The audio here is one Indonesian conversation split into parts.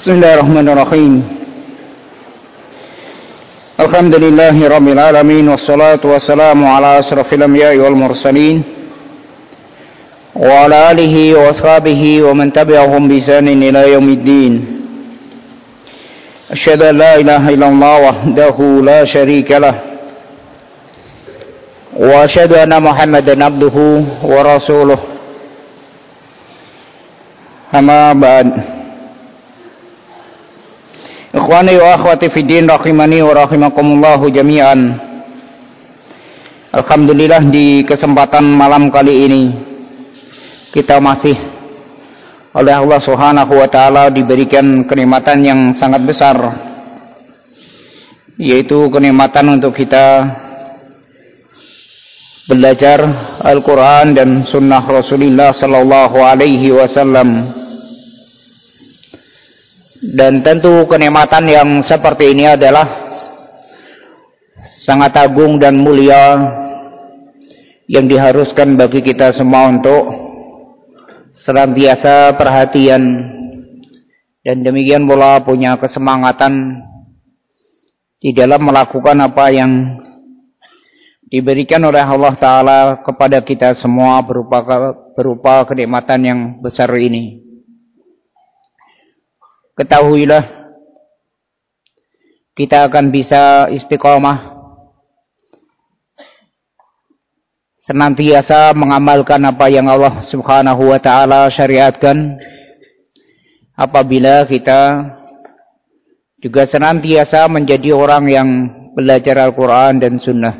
Bismillahirrahmanirrahim. Alhamdulillahi rabbil alamin, wassalatu wassalamu ala asrafil anbiya'i wal mursalin wa ala alihi wa ashabihi wa man tabi'ahum bi ihsanin ila yaumiddin. Asyhadu an la ilaha illallah wahdahu la syarika lah wa asyhadu anna Muhammadan abduhu wa rasuluh. Amma ba'd. Ikhwani wa akhwati fid din rahimani wa rahimakumullahu jami'an. Alhamdulillah, di kesempatan malam kali ini kita masih oleh Allah Subhanahu wa taala diberikan kenikmatan yang sangat besar, yaitu kenikmatan untuk kita belajar Al-Qur'an dan sunnah Rasulullah sallallahu alaihi wasallam. Dan tentu kenikmatan yang seperti ini adalah sangat agung dan mulia yang diharuskan bagi kita semua untuk senantiasa perhatian dan demikian pula punya kesemangatan di dalam melakukan apa yang diberikan oleh Allah Ta'ala kepada kita semua berupa kenikmatan yang besar ini. Ketahuilah, kita akan bisa istiqomah senantiasa mengamalkan apa yang Allah Subhanahu wa taala syariatkan apabila kita juga senantiasa menjadi orang yang belajar Al-Qur'an dan sunnah.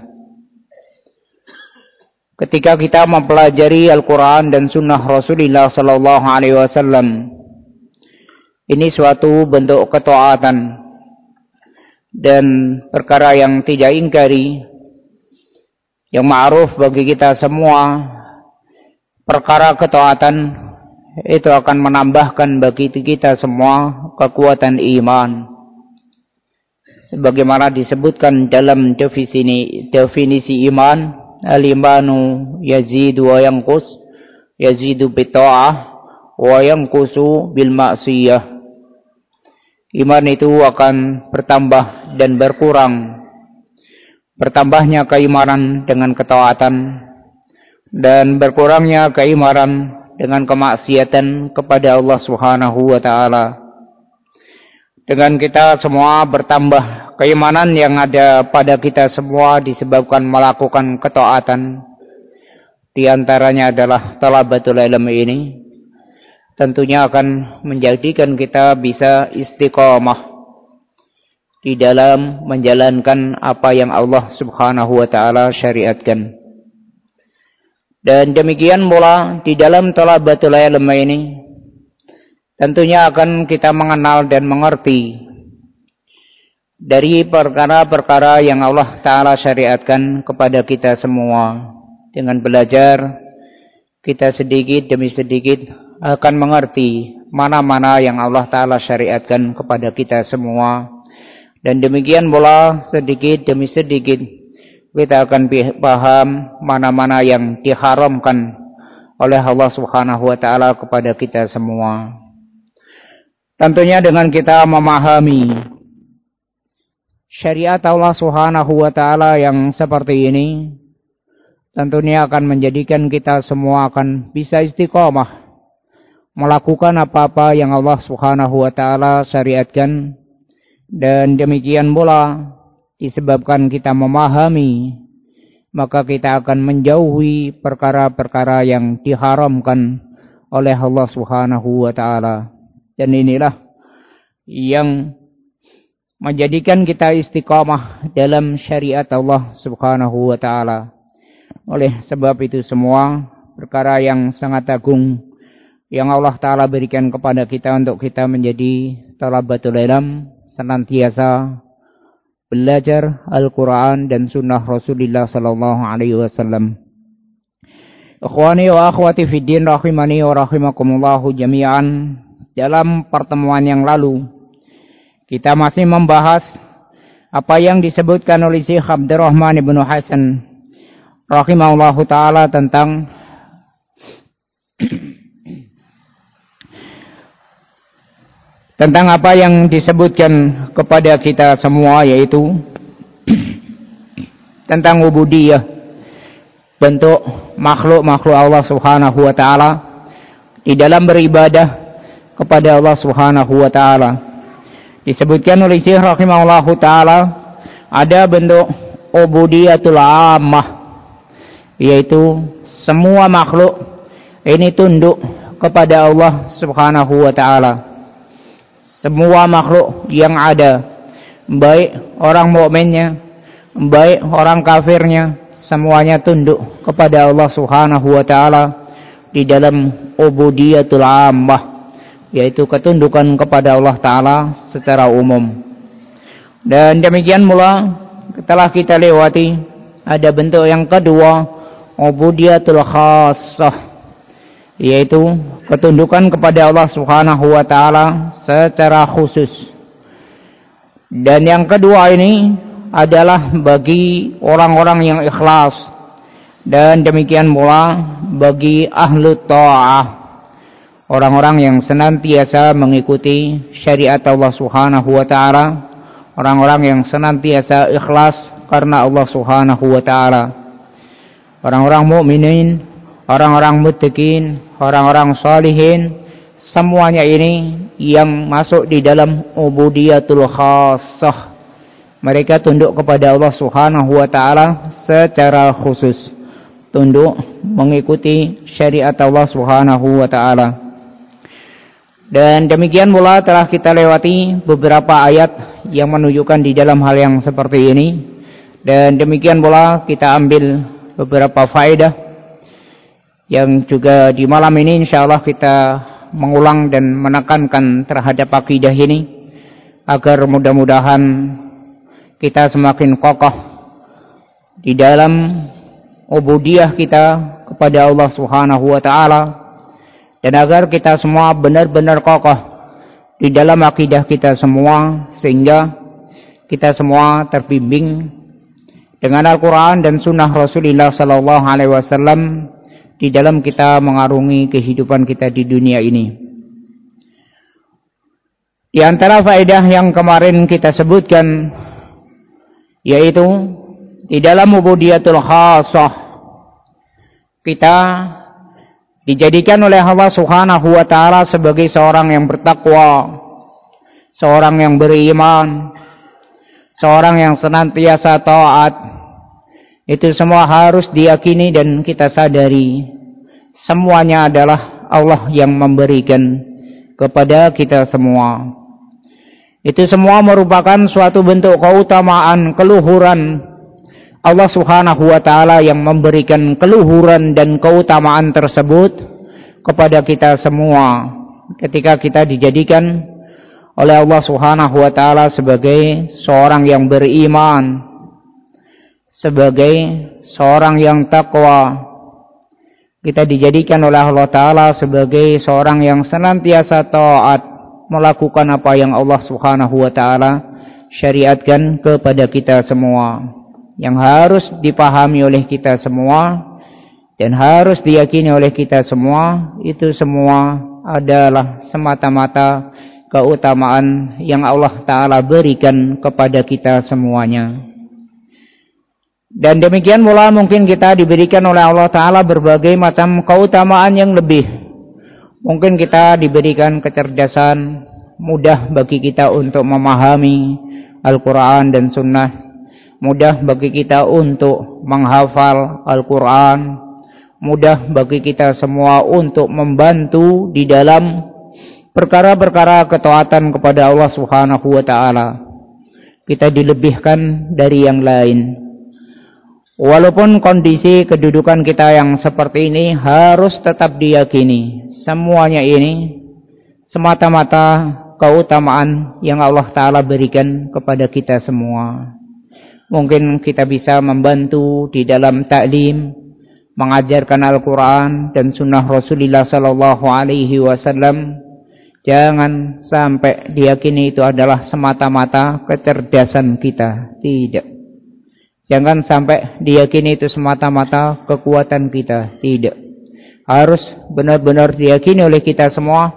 Ketika kita mempelajari Al-Qur'an dan sunnah Rasulullah sallallahu alaihi wasallam, ini suatu bentuk ketaatan dan perkara yang tidak ingkari, yang ma'ruf bagi kita semua. Perkara ketaatan itu akan menambahkan bagi kita semua kekuatan iman, sebagaimana disebutkan dalam definisi iman, al-imanu yazidu wa yanqus, yazidu bitta'ah wa yanqusu bil ma'siyah. Iman itu akan bertambah dan berkurang. Bertambahnya keimanan dengan ketaatan dan berkurangnya keimanan dengan kemaksiatan kepada Allah Subhanahu wa taala. Dengan kita semua bertambah keimanan yang ada pada kita semua disebabkan melakukan ketaatan. Di antaranya adalah talabatul ilm ini. Tentunya akan menjadikan kita bisa istiqomah di dalam menjalankan apa yang Allah Subhanahu wa taala syariatkan. Dan demikian pula di dalam talabatul ilm ini tentunya akan kita mengenal dan mengerti dari perkara-perkara yang Allah taala syariatkan kepada kita semua. Dengan belajar, kita sedikit demi sedikit akan mengerti mana-mana yang Allah Ta'ala syariatkan kepada kita semua. Dan demikian pula sedikit demi sedikit kita akan paham mana-mana yang diharamkan oleh Allah Subhanahu wa Ta'ala kepada kita semua. Tentunya dengan kita memahami syariat Allah Subhanahu wa Ta'ala yang seperti ini, tentunya akan menjadikan kita semua akan bisa istiqomah melakukan apa-apa yang Allah Subhanahu wa taala syariatkan. Dan demikian pula disebabkan kita memahami, maka kita akan menjauhi perkara-perkara yang diharamkan oleh Allah Subhanahu wa taala. Dan inilah yang menjadikan kita istiqamah dalam syariat Allah Subhanahu wa taala. Oleh sebab itu semua perkara yang sangat agung yang Allah Ta'ala berikan kepada kita untuk kita menjadi talabatul ilm, senantiasa belajar Al-Quran dan sunnah Rasulullah sallallahu alaihi wasallam. Ikhwani wa akhwati fid din rahimani wa rahimakumullahu jami'an. Dalam pertemuan yang lalu kita masih membahas apa yang disebutkan oleh Syekh Abdurrahman ibnu Hasan rahimahullahu ta'ala tentang tentang apa yang disebutkan kepada kita semua, yaitu tentang ubudiyah, bentuk makhluk-makhluk Allah Subhanahu wa taala di dalam beribadah kepada Allah Subhanahu wa taala. Disebutkan oleh Syekh rahimahullahu taala ada bentuk ubudiyatul ammah, yaitu semua makhluk ini tunduk kepada Allah Subhanahu wa taala. Semua makhluk yang ada, baik orang mukminnya, baik orang kafirnya, semuanya tunduk kepada Allah Subhanahu wa taala di dalam ubudiyatul ammah, yaitu ketundukan kepada Allah taala secara umum. Dan demikian pula telah kita lewati ada bentuk yang kedua, ubudiyatul khassah, yaitu ketundukan kepada Allah Subhanahu wa taala secara khusus. Dan yang kedua ini adalah bagi orang-orang yang ikhlas, dan demikian pula bagi ahlu ta'ah, orang-orang yang senantiasa mengikuti syariat Allah Subhanahu wa taala, orang-orang yang senantiasa ikhlas karena Allah Subhanahu wa taala. Orang-orang mukminin, orang-orang muttaqin, orang-orang salihin, semuanya ini yang masuk di dalam ubudiyatul khassah. Mereka tunduk kepada Allah Subhanahu wa taala secara khusus, tunduk mengikuti syariat Allah Subhanahu wa taala. Dan demikian pula telah kita lewati beberapa ayat yang menunjukkan di dalam hal yang seperti ini. Dan demikian pula kita ambil beberapa faedah yang juga di malam ini insyaallah kita mengulang dan menekankan terhadap akidah ini, agar mudah-mudahan kita semakin kokoh di dalam ubudiyah kita kepada Allah Subhanahu wa taala, dan agar kita semua benar-benar kokoh di dalam akidah kita semua, sehingga kita semua terbimbing dengan Al-Quran dan Sunnah Rasulullah Sallallahu Alaihi Wasallam di dalam kita mengarungi kehidupan kita di dunia ini. Di antara faedah yang kemarin kita sebutkan, yaitu di dalam ubudiyatul khassah kita dijadikan oleh Allah Subhanahu wa taala sebagai seorang yang bertakwa, seorang yang beriman, seorang yang senantiasa taat. Itu semua harus diyakini dan kita sadari semuanya adalah Allah yang memberikan kepada kita semua. Itu semua merupakan suatu bentuk keutamaan, keluhuran Allah Subhanahu wa taala yang memberikan keluhuran dan keutamaan tersebut kepada kita semua ketika kita dijadikan oleh Allah Subhanahu wa taala sebagai seorang yang beriman, sebagai seorang yang takwa. Kita dijadikan oleh Allah taala sebagai seorang yang senantiasa taat, melakukan apa yang Allah Subhanahu wa taala syariatkan kepada kita semua, yang harus dipahami oleh kita semua dan harus diyakini oleh kita semua. Itu semua adalah semata-mata keutamaan yang Allah taala berikan kepada kita semuanya. Dan demikian pula mungkin kita diberikan oleh Allah taala berbagai macam keutamaan yang lebih. Mungkin kita diberikan kecerdasan, mudah bagi kita untuk memahami Al-Quran dan Sunnah, mudah bagi kita untuk menghafal Al-Quran, mudah bagi kita semua untuk membantu di dalam perkara-perkara ketaatan kepada Allah Subhanahu wa taala. Kita dilebihkan dari yang lain. Walaupun kondisi kedudukan kita yang seperti ini, harus tetap diyakini semuanya ini semata-mata keutamaan yang Allah taala berikan kepada kita semua. Mungkin kita bisa membantu di dalam taklim, mengajarkan Al-Quran dan Sunnah Rasulullah Sallallahu Alaihi Wasallam. Jangan sampai diyakini itu adalah semata-mata kecerdasan kita. Tidak. Jangan sampai diyakini itu semata-mata kekuatan kita. Tidak. Harus benar-benar diyakini oleh kita semua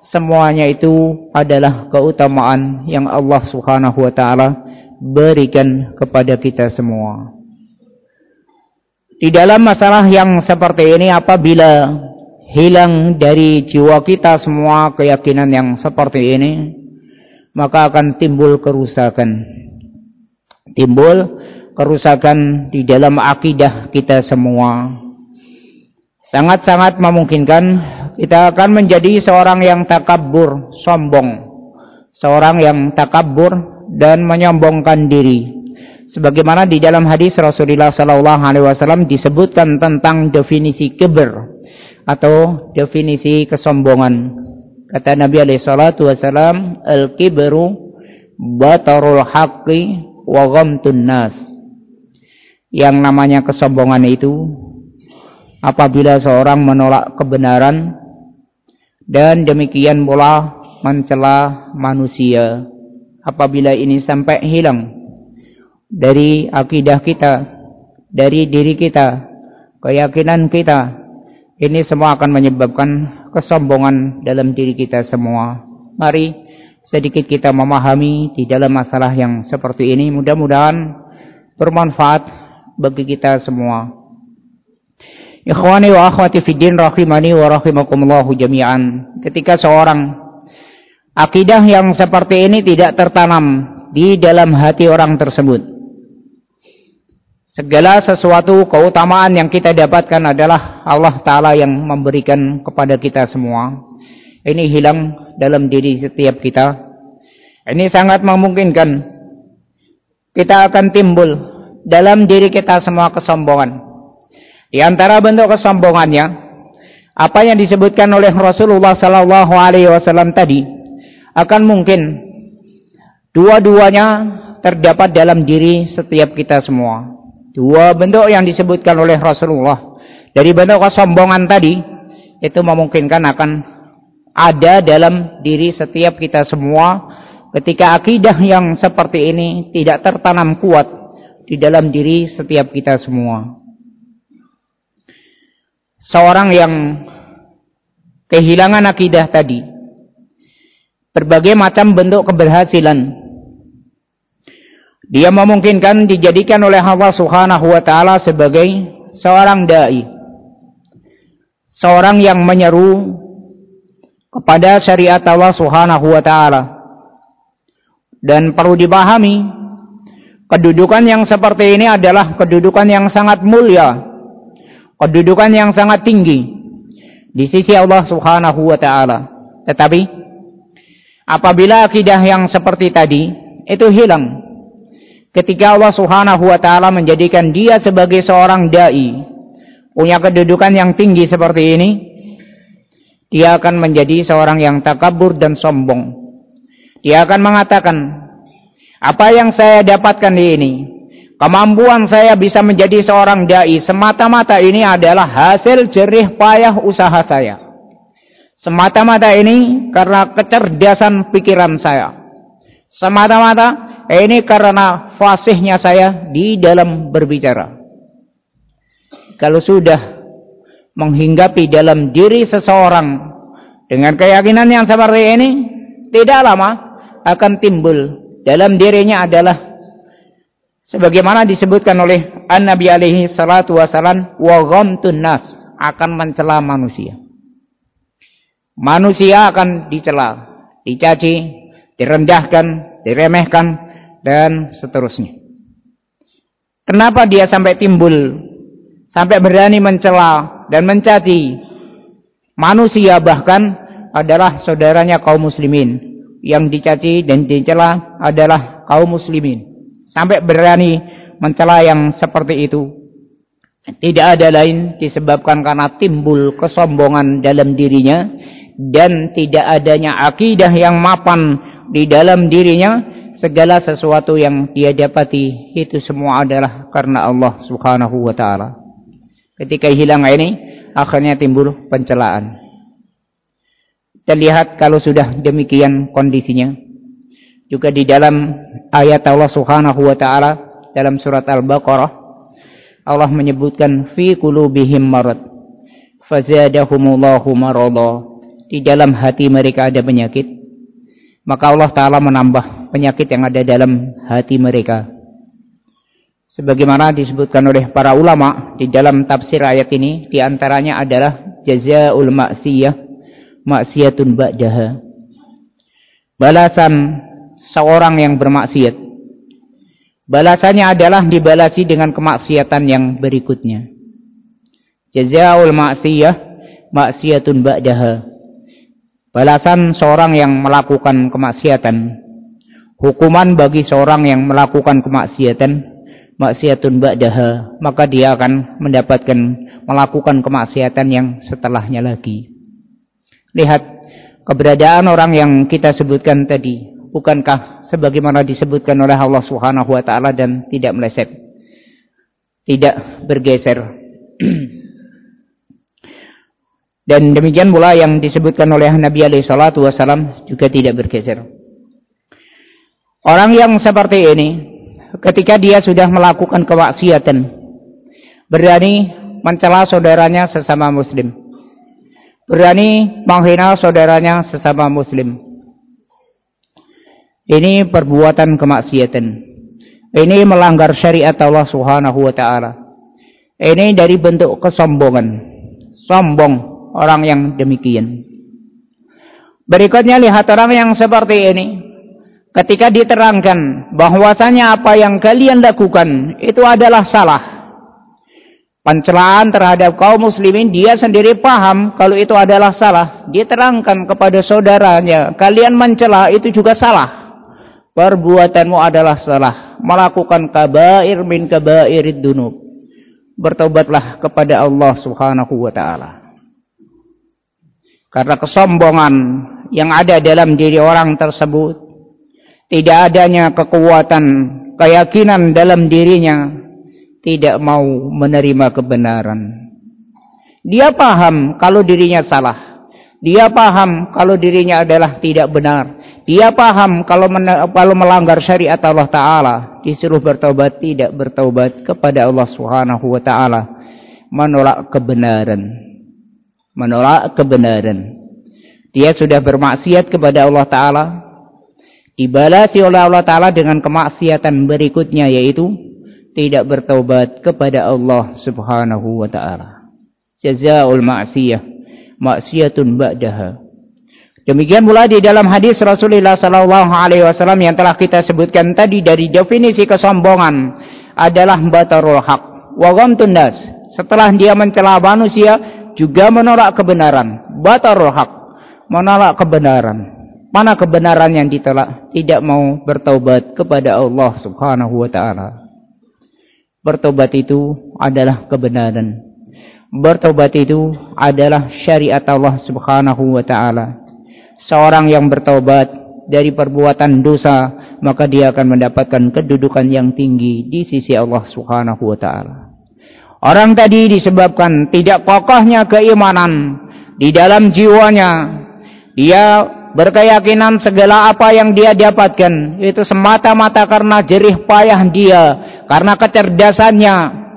semuanya itu adalah keutamaan yang Allah Subhanahu wa taala berikan kepada kita semua. Di dalam masalah yang seperti ini, apabila hilang dari jiwa kita semua keyakinan yang seperti ini, maka akan timbul kerusakan. Timbul kerusakan di dalam akidah kita semua. Sangat-sangat memungkinkan kita akan menjadi seorang yang takabur, sombong. Seorang yang takabur dan menyombongkan diri. Sebagaimana di dalam hadis Rasulullah sallallahu alaihi wasallam disebutkan tentang definisi kibr atau definisi kesombongan. Kata Nabi alaihi salatu wasallam, al-kibru batarul haqqi wa ghamtun nas. Yang namanya kesombongan itu apabila seorang menolak kebenaran dan demikian pula mencela manusia. Apabila ini sampai hilang dari akidah kita, dari diri kita, keyakinan kita, ini semua akan menyebabkan kesombongan dalam diri kita semua. Mari sedikit kita memahami di dalam masalah yang seperti ini, mudah-mudahan bermanfaat bagi kita semua. Ikhwani wa akhwati fiddin rahimani wa rahimakumullahu jami'an. Ketika seorang akidah yang seperti ini tidak tertanam di dalam hati orang tersebut, segala sesuatu keutamaan yang kita dapatkan adalah Allah Ta'ala yang memberikan kepada kita semua. Ini hilang dalam diri setiap kita. Ini sangat memungkinkan kita akan timbul dalam diri kita semua kesombongan. Di antara bentuk kesombongannya, apa yang disebutkan oleh Rasulullah Sallallahu Alaihi Wasallam tadi, akan mungkin dua-duanya terdapat dalam diri setiap kita semua. Dua bentuk yang disebutkan oleh Rasulullah dari bentuk kesombongan tadi, itu memungkinkan akan ada dalam diri setiap kita semua ketika akidah yang seperti ini tidak tertanam kuat di dalam diri setiap kita semua. Seorang yang kehilangan akidah tadi, berbagai macam bentuk keberhasilan dia memungkinkan dijadikan oleh Allah Subhanahu wa taala sebagai seorang dai, seorang yang menyeru kepada syariat Allah Subhanahu wa taala. Dan perlu dipahami, kedudukan yang seperti ini adalah kedudukan yang sangat mulia, kedudukan yang sangat tinggi di sisi Allah Subhanahu wa taala. Tetapi apabila akidah yang seperti tadi itu hilang, ketika Allah Subhanahu wa taala menjadikan dia sebagai seorang dai, punya kedudukan yang tinggi seperti ini, dia akan menjadi seorang yang takabur dan sombong. Dia akan mengatakan, apa yang saya dapatkan ini, kemampuan saya bisa menjadi seorang dai, semata-mata ini adalah hasil jerih payah usaha saya. Semata-mata ini karena kecerdasan pikiran saya. Semata-mata ini karena fasihnya saya di dalam berbicara. Kalau sudah menghinggapi dalam diri seseorang dengan keyakinan yang seperti ini, tidak lama akan timbul dalam dirinya adalah sebagaimana disebutkan oleh An-Nabi alaihi salatu wasalam, wa ghamtun nas, akan mencela manusia. Manusia akan dicela, dicaci, direndahkan, diremehkan, dan seterusnya. Kenapa dia sampai timbul, sampai berani mencela dan mencaci manusia, bahkan adalah saudaranya kaum muslimin. Yang dicaci dan dicela adalah kaum muslimin. Sampai berani mencela yang seperti itu, tidak ada lain disebabkan karena timbul kesombongan dalam dirinya dan tidak adanya akidah yang mapan di dalam dirinya. Segala sesuatu yang dia dapati itu semua adalah karena Allah Subhanahu wa taala. Ketika hilang ini, akhirnya timbul pencelaan. Kita lihat kalau sudah demikian kondisinya, juga di dalam ayat Allah Subhanahu wa taala dalam surat Al-Baqarah, Allah menyebutkan fi qulubihim marad fazadahumullahu marada di dalam hati mereka ada penyakit, maka Allah Ta'ala menambah penyakit yang ada dalam hati mereka. Sebagaimana disebutkan oleh para ulama di dalam tafsir ayat ini, di antaranya adalah jazaa'ul ma'siyah maksiyatun ba'daha. Balasan seorang yang bermaksiat, balasannya adalah dibalasi dengan kemaksiatan yang berikutnya. Jazaa'ul ma'siyah maksiyatun ba'daha. Balasan seorang yang melakukan kemaksiatan, hukuman bagi seorang yang melakukan kemaksiatan, maksiatun ba'daha, maka dia akan mendapatkan melakukan kemaksiatan yang setelahnya lagi. Lihat keberadaan orang yang kita sebutkan tadi, bukankah sebagaimana disebutkan oleh Allah Subhanahu wa taala dan tidak meleset, tidak bergeser. Dan demikian pula yang disebutkan oleh Nabi alaihi salatu wasallam juga tidak bergeser. Orang yang seperti ini, ketika dia sudah melakukan kemaksiatan, berani mencela saudaranya sesama muslim, berani menghina saudaranya sesama muslim, ini perbuatan kemaksiatan. Ini melanggar syariat Allah Subhanahu wa taala. Ini dari bentuk kesombongan. Sombong orang yang demikian. Berikutnya lihat orang yang seperti ini, ketika diterangkan bahwasanya apa yang kalian lakukan itu adalah salah, pencelaan terhadap kaum muslimin, dia sendiri paham kalau itu adalah salah, diterangkan kepada saudaranya, kalian mencela itu juga salah, perbuatanmu adalah salah, melakukan kabair min kabairid dunub, bertobatlah kepada Allah Subhanahu wa taala. Karena kesombongan yang ada dalam diri orang tersebut, tidak adanya kekuatan, keyakinan dalam dirinya, tidak mau menerima kebenaran. Dia paham kalau dirinya salah. Dia paham kalau dirinya adalah tidak benar. Dia paham kalau melanggar syariat Allah Ta'ala, disuruh bertobat, tidak bertobat kepada Allah Subhanahu wa taala, menolak kebenaran. Menolak kebenaran. Dia sudah bermaksiat kepada Allah Ta'ala, dibalasi oleh Allah Ta'ala dengan kemaksiatan berikutnya, yaitu tidak bertaubat kepada Allah Subhanahu wa taala. Jazaa'ul ma'siyah maksiyatun ba'daha. Demikian pula di dalam hadis Rasulullah sallallahu alaihi wasallam yang telah kita sebutkan tadi, dari definisi kesombongan adalah batarul haq wa ghamtun nas. Setelah dia mencela manusia, juga menolak kebenaran. Batarul haq, menolak kebenaran. Mana kebenaran yang ditolak? Tidak mau bertaubat kepada Allah Subhanahu wa taala. Bertobat itu adalah kebenaran. Bertobat itu adalah syariat Allah Subhanahu wa taala. Seorang yang bertobat dari perbuatan dosa, maka dia akan mendapatkan kedudukan yang tinggi di sisi Allah Subhanahu wa taala. Orang tadi disebabkan tidak kokohnya keimanan di dalam jiwanya, dia berkeyakinan segala apa yang dia dapatkan itu semata-mata karena jerih payah dia, karena kecerdasannya.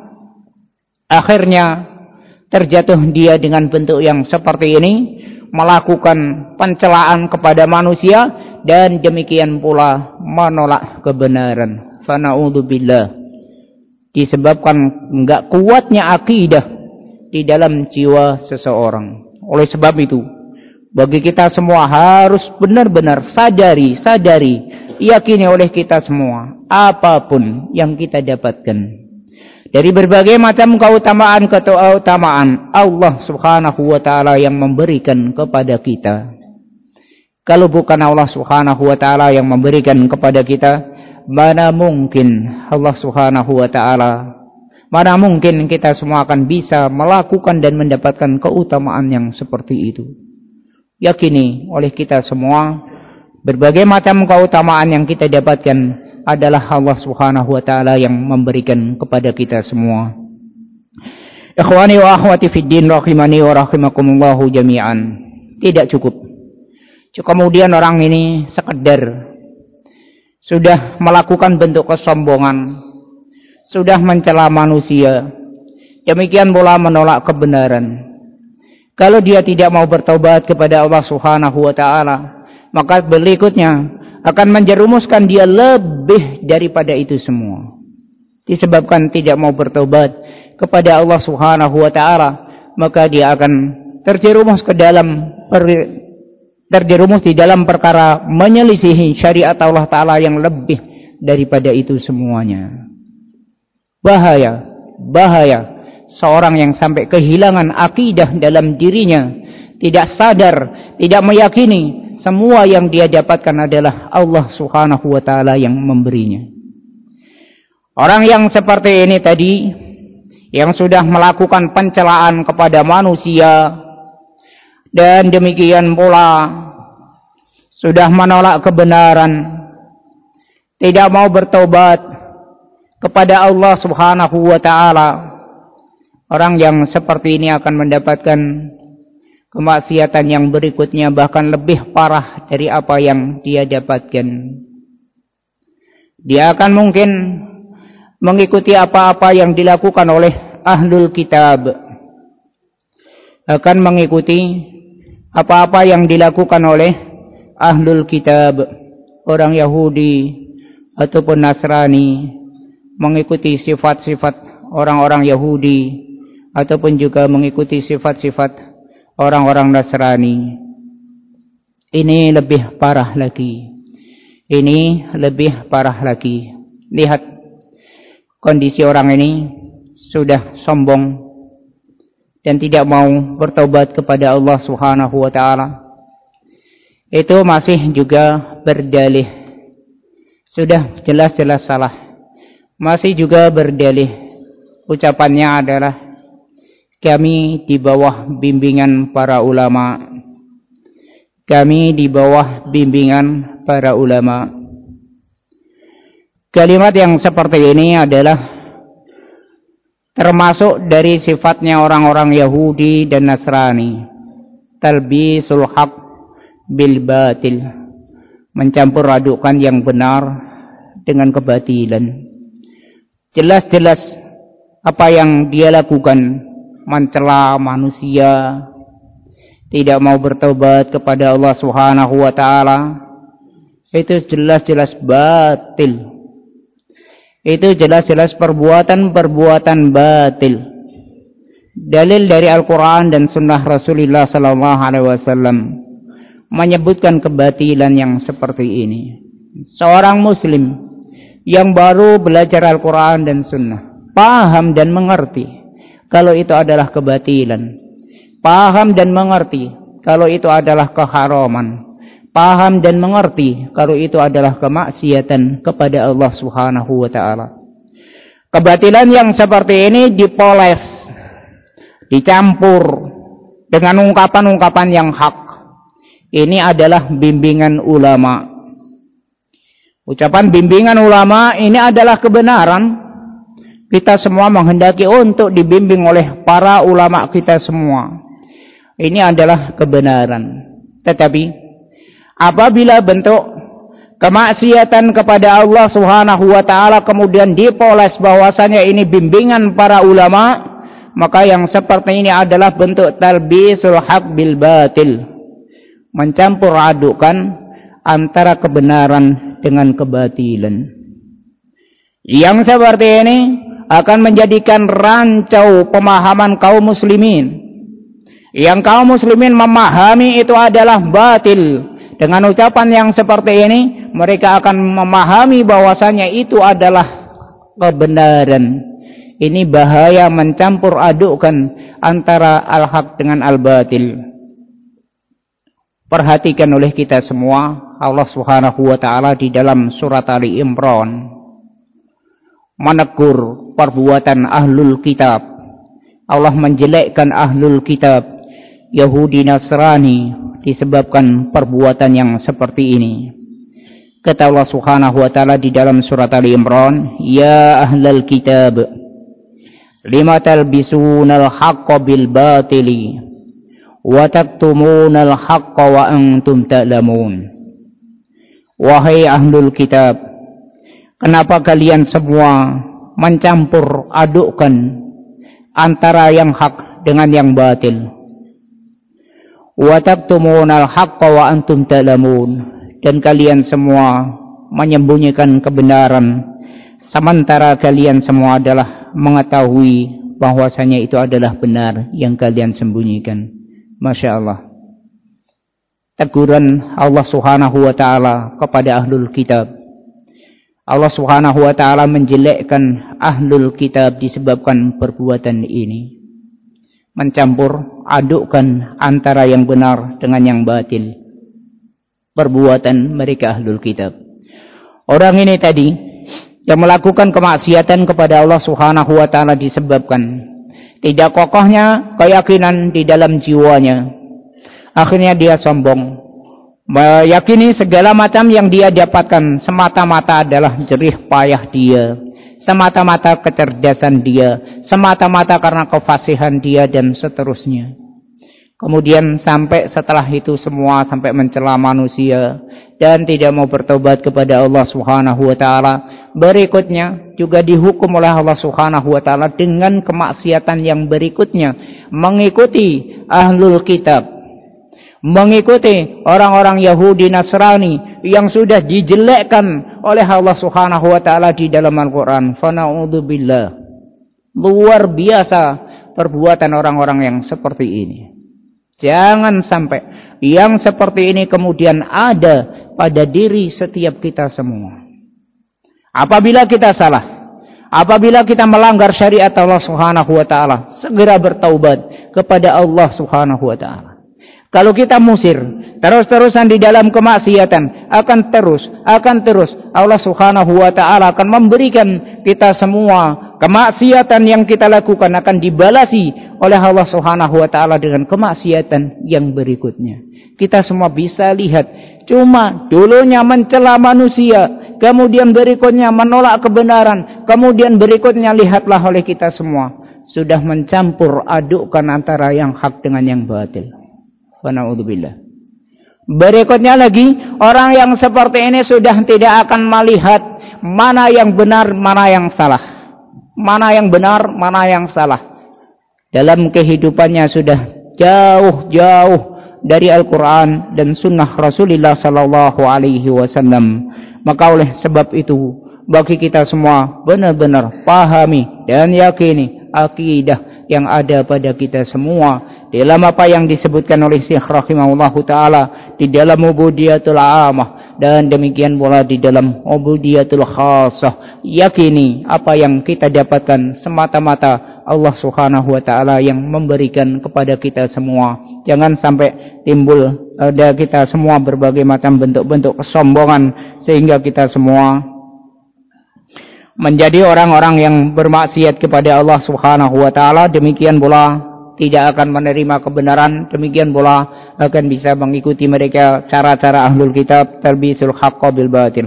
Akhirnya terjatuh dia dengan bentuk yang seperti ini, melakukan pencelaan kepada manusia, dan demikian pula menolak kebenaran. Fana'udzubillah. Disebabkan enggak kuatnya akidah di dalam jiwa seseorang. Oleh sebab itu, bagi kita semua harus benar-benar sadari, yakini oleh kita semua, apapun yang kita dapatkan dari berbagai macam keutamaan Allah Subhanahu wa taala yang memberikan kepada kita. Kalau bukan Allah Subhanahu wa taala yang memberikan kepada kita, mana mungkin Allah Subhanahu wa taala, mana mungkin kita semua akan bisa melakukan dan mendapatkan keutamaan yang seperti itu. Yakini oleh kita semua, berbagai macam keutamaan yang kita dapatkan adalah Allah Subhanahu wa taala yang memberikan kepada kita semua. Ikhwani wa akhwati fid din rahimani wa rahimakumullah jami'an. Tidak cukup. Kemudian orang ini sekedar sudah melakukan bentuk kesombongan, sudah mencela manusia, demikian pula menolak kebenaran. Kalau dia tidak mau bertobat kepada Allah Subhanahu wa taala, maka berikutnya akan menjerumuskan dia lebih daripada itu semua. Disebabkan tidak mau bertobat kepada Allah Subhanahu wa taala, maka dia akan terjerumus di dalam perkara menyelisihi syariat Allah taala yang lebih daripada itu semuanya. Bahaya seorang yang sampai kehilangan akidah dalam dirinya, tidak sadar, tidak meyakini semua yang dia dapatkan adalah Allah Subhanahu wa taala yang memberinya. Orang yang seperti ini tadi, yang sudah melakukan pencelaan kepada manusia dan demikian pula sudah menolak kebenaran, tidak mau bertobat kepada Allah Subhanahu wa taala, orang yang seperti ini akan mendapatkan kemaksiatan yang berikutnya, bahkan lebih parah dari apa yang dia dapatkan. Dia akan mungkin mengikuti apa-apa yang dilakukan oleh ahlul kitab, akan mengikuti apa-apa yang dilakukan oleh ahlul kitab, orang Yahudi ataupun Nasrani, mengikuti sifat-sifat orang-orang Yahudi ataupun juga mengikuti sifat-sifat orang-orang Nasrani. Ini lebih parah lagi. Ini lebih parah lagi. Lihat kondisi orang ini, sudah sombong dan tidak mau bertobat kepada Allah Subhanahu wa taala. Itu masih juga berdalih, sudah jelas-jelas salah, masih juga berdalih. Ucapannya adalah, kami di bawah bimbingan para ulama. Kami di bawah bimbingan para ulama. Kalimat yang seperti ini adalah termasuk dari sifatnya orang-orang Yahudi dan Nasrani. Talbisul haq bil batil, mencampur adukan yang benar dengan kebatilan. Jelas-jelas apa yang dia lakukan, mencela manusia, tidak mau bertobat kepada Allah Subhanahu wa taala, itu jelas-jelas batil. Itu jelas-jelas perbuatan-perbuatan batil. Dalil dari Al-Quran dan Sunnah Rasulullah Sallallahu Alaihi Wasallam menyebutkan kebatilan yang seperti ini. Seorang Muslim yang baru belajar Al-Quran dan Sunnah, paham dan mengerti kalau itu adalah kebatilan, paham dan mengerti kalau itu adalah keharaman, paham dan mengerti kalau itu adalah kemaksiatan kepada Allah Subhanahu wa taala. Kebatilan yang seperti ini dipoles, dicampur dengan ungkapan-ungkapan yang hak. Ini adalah bimbingan ulama. Ucapan bimbingan ulama ini adalah kebenaran. Kita semua menghendaki untuk dibimbing oleh para ulama kita semua. Ini adalah kebenaran. Tetapi apabila bentuk kemaksiatan kepada Allah Subhanahu wa taala kemudian dipoles bahwasanya ini bimbingan para ulama, maka yang seperti ini adalah bentuk talbisul haq bil batil, mencampur adukan antara kebenaran dengan kebatilan. Yang seperti ini akan menjadikan rancau pemahaman kaum muslimin. Yang kaum muslimin memahami itu adalah batil. Dengan ucapan yang seperti ini, mereka akan memahami bahwasanya itu adalah kebenaran. Ini bahaya mencampur adukkan antara al-haq dengan al-batil. Perhatikan oleh kita semua, Allah Subhanahu wa taala di dalam surat Ali Imran menegur perbuatan ahlul kitab. Allah menjelekkan ahlul kitab, Yahudi Nasrani, disebabkan perbuatan yang seperti ini. Kata Allah Subhanahu wa taala di dalam surat Ali Imran, ya ahlal kitab, lima talbisunal haqqa bil batili wa taktumunal haqqa wa antum ta'lamun. Wahai ahlul kitab, kenapa kalian semua mencampur adukkan antara yang hak dengan yang batil? wa taktumunal haqqa wa antum ta'lamun, dan kalian semua menyembunyikan kebenaran sementara kalian semua adalah mengetahui bahwasanya itu adalah benar yang kalian sembunyikan. Masya Allah. Teguran Allah Subhanahu wa ta'ala kepada ahlul kitab. Allah Subhanahu wa ta'ala menjelekkan ahlul kitab disebabkan perbuatan ini, mencampur adukkan antara yang benar dengan yang batil, perbuatan mereka ahlul kitab. Orang ini tadi yang melakukan kemaksiatan kepada Allah Subhanahu wa ta'ala disebabkan tidak kokohnya keyakinan di dalam jiwanya. Akhirnya dia sombong, meyakini segala macam yang dia dapatkan semata-mata adalah jerih payah dia, semata-mata kecerdasan dia, semata-mata karena kefasihan dia, dan seterusnya. Kemudian sampai setelah itu semua sampai mencela manusia dan tidak mau bertobat kepada Allah Subhanahu wa ta'ala. Berikutnya juga dihukum oleh Allah Subhanahu wa ta'ala dengan kemaksiatan yang berikutnya, mengikuti ahlul kitab, mengikuti orang-orang Yahudi Nasrani yang sudah dijelekkan oleh Allah Subhanahu wa ta'ala di dalam Al-Quran. Fana'udzubillah. Luar biasa perbuatan orang-orang yang seperti ini. Jangan sampai yang seperti ini kemudian ada pada diri setiap kita semua. Apabila kita salah, apabila kita melanggar syariat Allah Subhanahu wa ta'ala, segera bertaubat kepada Allah Subhanahu wa ta'ala. Kalau kita musir terus-terusan di dalam kemaksiatan, akan terus Allah Subhanahu wa ta'ala akan memberikan kita semua kemaksiatan yang kita lakukan akan dibalasi oleh Allah Subhanahu wa ta'ala dengan kemaksiatan yang berikutnya. Kita semua bisa lihat, cuma dulunya mencela manusia, kemudian berikutnya menolak kebenaran, kemudian berikutnya lihatlah oleh kita semua sudah mencampur adukkan antara yang hak dengan yang batil. Wa na'udzubillah. Berikutnya lagi, orang yang seperti ini sudah tidak akan melihat mana yang benar, mana yang salah. Mana yang benar, mana yang salah. Dalam kehidupannya sudah jauh-jauh dari Al-Quran dan Sunnah Rasulullah Sallallahu Alaihi Wasallam. Maka oleh sebab itu, bagi kita semua benar-benar pahami dan yakini akidah yang ada pada kita semua dalam apa yang disebutkan oleh Syekh rahimahullahu ta'ala di dalam ubudiyatul amah, dan demikian pula di dalam ubudiyatul khasah. Yakini apa yang kita dapatkan semata-mata Allah Subhanahu wa ta'ala yang memberikan kepada kita semua. Jangan sampai timbul pada kita semua berbagai macam bentuk-bentuk kesombongan sehingga kita semua menjadi orang-orang yang bermaksiat kepada Allah Subhanahu wa ta'ala. Demikian pula tidak akan menerima kebenaran, demikian pula akan bisa mengikuti mereka cara-cara ahlul kitab, talbisul haqqa bil batil.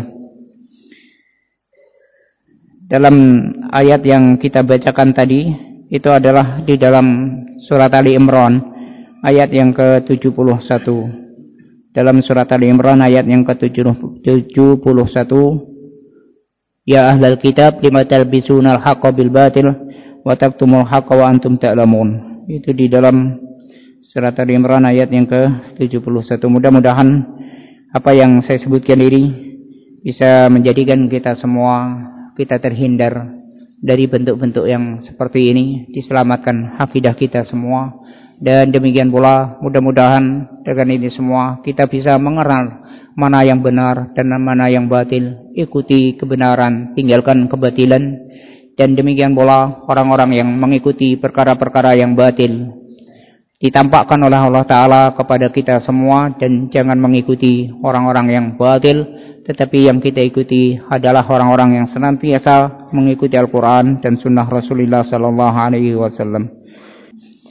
Dalam ayat yang kita bacakan tadi, itu adalah di dalam surat Ali Imran ayat yang ke-71. Dalam surat Ali Imran ayat yang ke-71, ya ahlal kitab lima talbisunal haqqa bil batil wa taktumul haqqa wa antum ta'lamun. Itu di dalam surat Ali Imran ayat yang ke-71. Mudah-mudahan apa yang saya sebutkan ini bisa menjadikan kita semua terhindar dari bentuk-bentuk yang seperti ini, diselamatkan akidah kita semua. Dan demikian pula mudah-mudahan dengan ini semua kita bisa mengenal mana yang benar dan mana yang batil, ikuti kebenaran, tinggalkan kebatilan. Dan demikian pula orang-orang yang mengikuti perkara-perkara yang batil ditampakkan oleh Allah Ta'ala kepada kita semua. Dan jangan mengikuti orang-orang yang batil, tetapi yang kita ikuti adalah orang-orang yang senantiasa mengikuti Al-Quran dan Sunnah Rasulullah Sallallahu Alaihi Wasallam.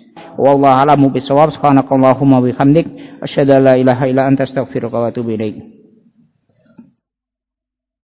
Wallahu a'lamu bishawab. Subhanakallahumma bihamdik, asyhadu an la ilaha illa anta, astaghfiruka wa atubu ilaik.